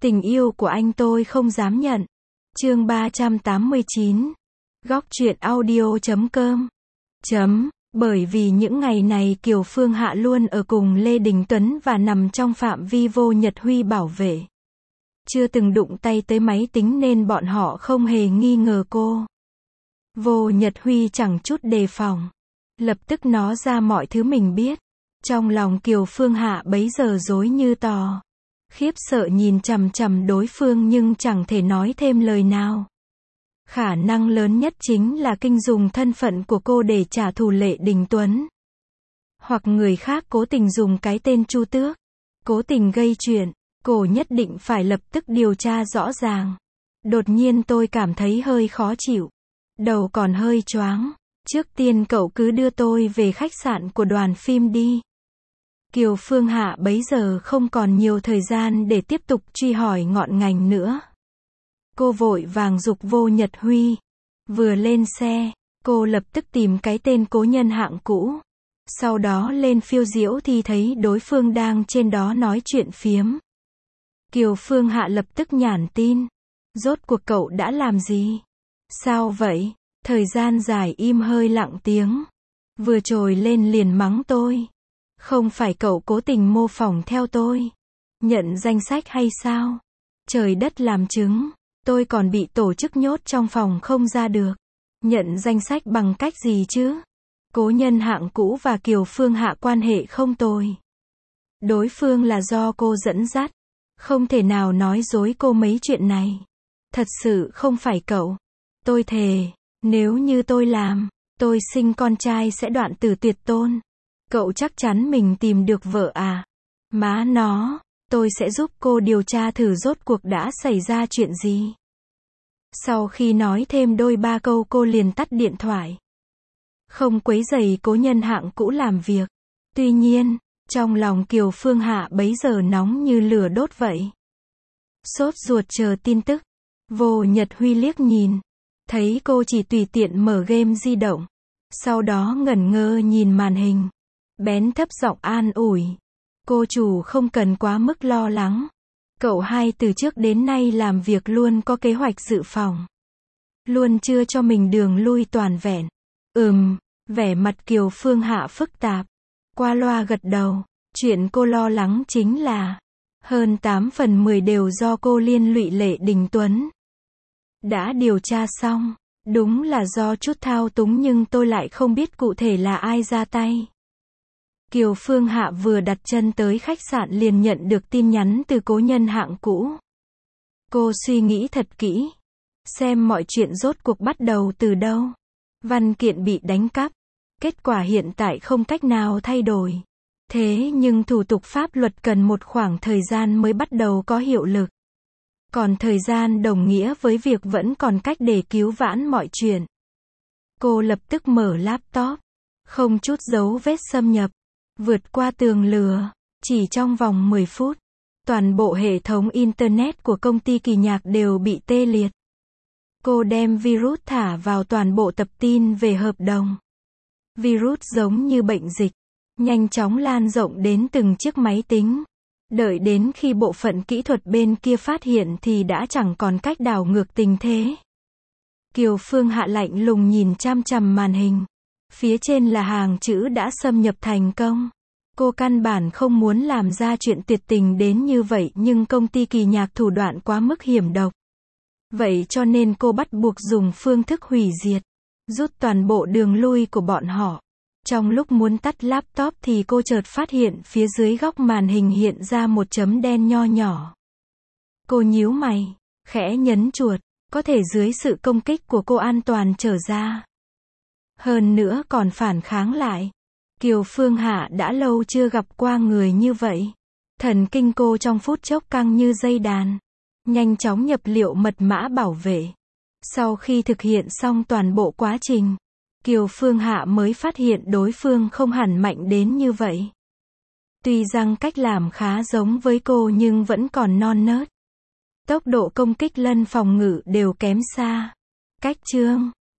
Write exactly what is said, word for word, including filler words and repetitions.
Tình yêu của anh tôi không dám nhận. Chương ba trăm tám mươi chín. Góc truyện audio chấm com. Chấm. Bởi vì những ngày này Kiều Phương Hạ luôn ở cùng Lê Đình Tuấn và nằm trong phạm vi Vô Nhật Huy bảo vệ. Chưa từng đụng tay tới máy tính nên bọn họ không hề nghi ngờ cô. Vô Nhật Huy chẳng chút đề phòng. Lập tức nói ra mọi thứ mình biết. Trong lòng Kiều Phương Hạ bấy giờ rối như tò. Khiếp sợ nhìn chằm chằm đối phương nhưng chẳng thể nói thêm lời nào. Khả năng lớn nhất chính là kinh dùng thân phận của cô để trả thù Lệ Đình Tuấn. Hoặc người khác cố tình dùng cái tên Chu Tước. Cố tình gây chuyện. Cô nhất định phải lập tức điều tra rõ ràng. Đột nhiên tôi cảm thấy hơi khó chịu. Đầu còn hơi choáng. Trước tiên cậu cứ đưa tôi về khách sạn của đoàn phim đi. Kiều Phương Hạ bấy giờ không còn nhiều thời gian để tiếp tục truy hỏi ngọn ngành nữa. Cô vội vàng giục Vô Nhật Huy. Vừa lên xe, cô lập tức tìm cái tên cố nhân hạng cũ. Sau đó lên phiêu diễu thì thấy đối phương đang trên đó nói chuyện phiếm. Kiều Phương Hạ lập tức nhản tin. Rốt cuộc cậu đã làm gì? Sao vậy? Thời gian dài im hơi lặng tiếng. Vừa trồi lên liền mắng tôi. Không phải cậu cố tình mô phỏng theo tôi. Nhận danh sách hay sao? Trời đất làm chứng. Tôi còn bị tổ chức nhốt trong phòng không ra được. Nhận danh sách bằng cách gì chứ? Cố nhân hạng cũ và Kiều Phương Hạ quan hệ không tồi. Đối phương là do cô dẫn dắt. Không thể nào nói dối cô mấy chuyện này. Thật sự không phải cậu. Tôi thề, nếu như tôi làm, tôi sinh con trai sẽ đoạn tử tuyệt tôn. Cậu chắc chắn mình tìm được vợ à? Má nó, tôi sẽ giúp cô điều tra thử rốt cuộc đã xảy ra chuyện gì. Sau khi nói thêm đôi ba câu cô liền tắt điện thoại. Không quấy rầy cố nhân hạng cũ làm việc. Tuy nhiên, trong lòng Kiều Phương Hạ bấy giờ nóng như lửa đốt vậy. Sốt ruột chờ tin tức. Vô Nhật Huy liếc nhìn. Thấy cô chỉ tùy tiện mở game di động. Sau đó ngẩn ngơ nhìn màn hình. Bén thấp giọng an ủi. Cô chủ không cần quá mức lo lắng. Cậu hai từ trước đến nay làm việc luôn có kế hoạch dự phòng. Luôn chưa cho mình đường lui toàn vẹn. Ừm, vẻ mặt Kiều Phương Hạ phức tạp. Qua loa gật đầu. Chuyện cô lo lắng chính là hơn tám phần mười đều do cô liên lụy Lệ Đình Tuấn. Đã điều tra xong. Đúng là do chút thao túng nhưng tôi lại không biết cụ thể là ai ra tay. Kiều Phương Hạ vừa đặt chân tới khách sạn liền nhận được tin nhắn từ cố nhân hạng cũ. Cô suy nghĩ thật kỹ. Xem mọi chuyện rốt cuộc bắt đầu từ đâu. Văn kiện bị đánh cắp. Kết quả hiện tại không cách nào thay đổi. Thế nhưng thủ tục pháp luật cần một khoảng thời gian mới bắt đầu có hiệu lực. Còn thời gian đồng nghĩa với việc vẫn còn cách để cứu vãn mọi chuyện. Cô lập tức mở laptop. Không chút dấu vết xâm nhập. Vượt qua tường lửa. Chỉ trong vòng mười phút. Toàn bộ hệ thống Internet của công ty Kỳ Nhạc đều bị tê liệt. Cô đem virus thả vào toàn bộ tập tin về hợp đồng. Virus giống như bệnh dịch. Nhanh chóng lan rộng đến từng chiếc máy tính. Đợi đến khi bộ phận kỹ thuật bên kia phát hiện thì đã chẳng còn cách đảo ngược tình thế. Kiều Phương Hạ lạnh lùng nhìn chằm chằm màn hình. Phía trên là hàng chữ đã xâm nhập thành công. Cô căn bản không muốn làm ra chuyện tuyệt tình đến như vậy nhưng công ty Kỳ Nhạc thủ đoạn quá mức hiểm độc. Vậy cho nên cô bắt buộc dùng phương thức hủy diệt. Rút toàn bộ đường lui của bọn họ. Trong lúc muốn tắt laptop thì cô chợt phát hiện phía dưới góc màn hình hiện ra một chấm đen nho nhỏ. Cô nhíu mày, khẽ nhấn chuột, có thể dưới sự công kích của cô an toàn trở ra. Hơn nữa còn phản kháng lại. Kiều Phương Hạ đã lâu chưa gặp qua người như vậy. Thần kinh cô trong phút chốc căng như dây đàn. Nhanh chóng nhập liệu mật mã bảo vệ. Sau khi thực hiện xong toàn bộ quá trình, Kiều Phương Hạ mới phát hiện đối phương không hẳn mạnh đến như vậy. Tuy rằng cách làm khá giống với cô nhưng vẫn còn non nớt. Tốc độ công kích lẫn phòng ngự đều kém xa. Cách chương